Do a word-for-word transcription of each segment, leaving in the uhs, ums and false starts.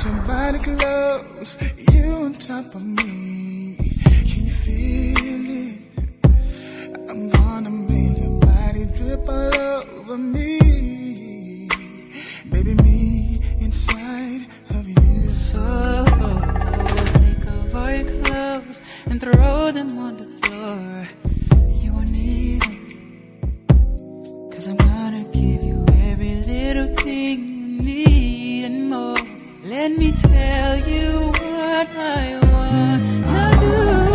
your body close, you on top of me. Can you feel it? I'm gonna make your body drip all over me. Baby, me inside of you. So take off all your clothes and throw them on the floor. You won't need them, 'cause I'm gonna give you every little thing you need and more. Let me tell you what I want to do.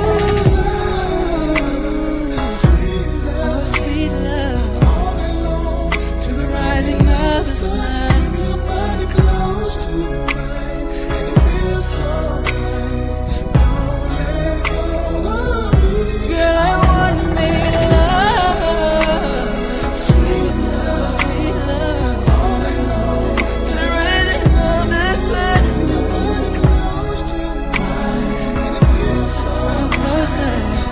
Sweet love, Oh, sweet love, all night long, to the rising rising of of the the sun. sun. Bring your body close to mine, and it feels so right. Don't let go of me. Girl, I wanna make love, Sweet love, sweet love, all night long, to the rising of the sun. bring your body close to mine, and it feels so Come closer.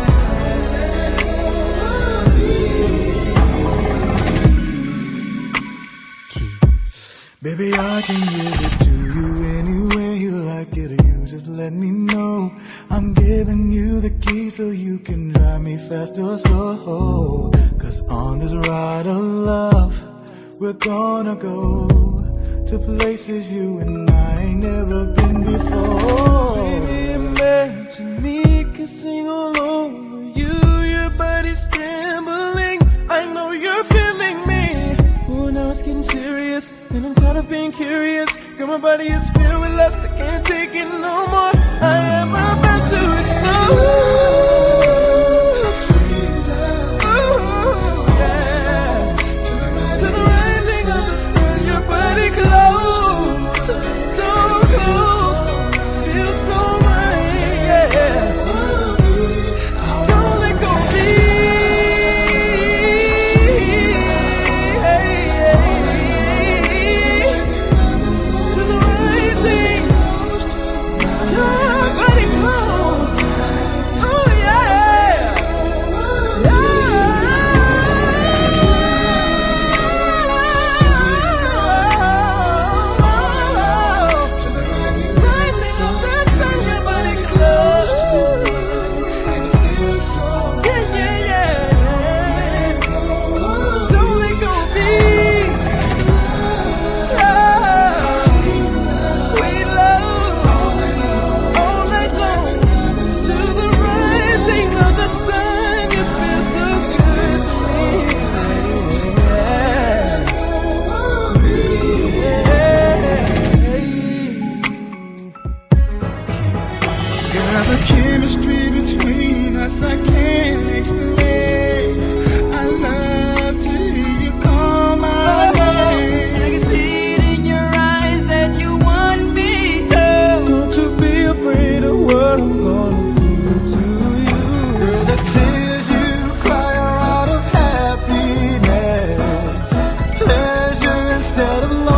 Baby, I can give it to you any way you like it. You just let me know. I'm giving you the key so you can drive me fast or slow. 'Cause on this ride of love, we're gonna go to places you and I ain't never been before. Baby, imagine me kissing all over you. Your body's trembling. I know you're feeling me. Oh, now it's getting serious, and I'm tired of being curious. Girl, my body is filled with lust, I can't take it no more. I am about to explode. Sweet love, ooh, yeah. To the rising, to the rising of the sun, your body close, so close, feels so right, yeah. Don't let go of me. The chemistry between us I can't explain. I love to hear you call my name. I can see it in your eyes that you want me to. Don't you be afraid of what I'm gonna do to you. Girl, the tears you cry are out of happiness, pleasure instead of love.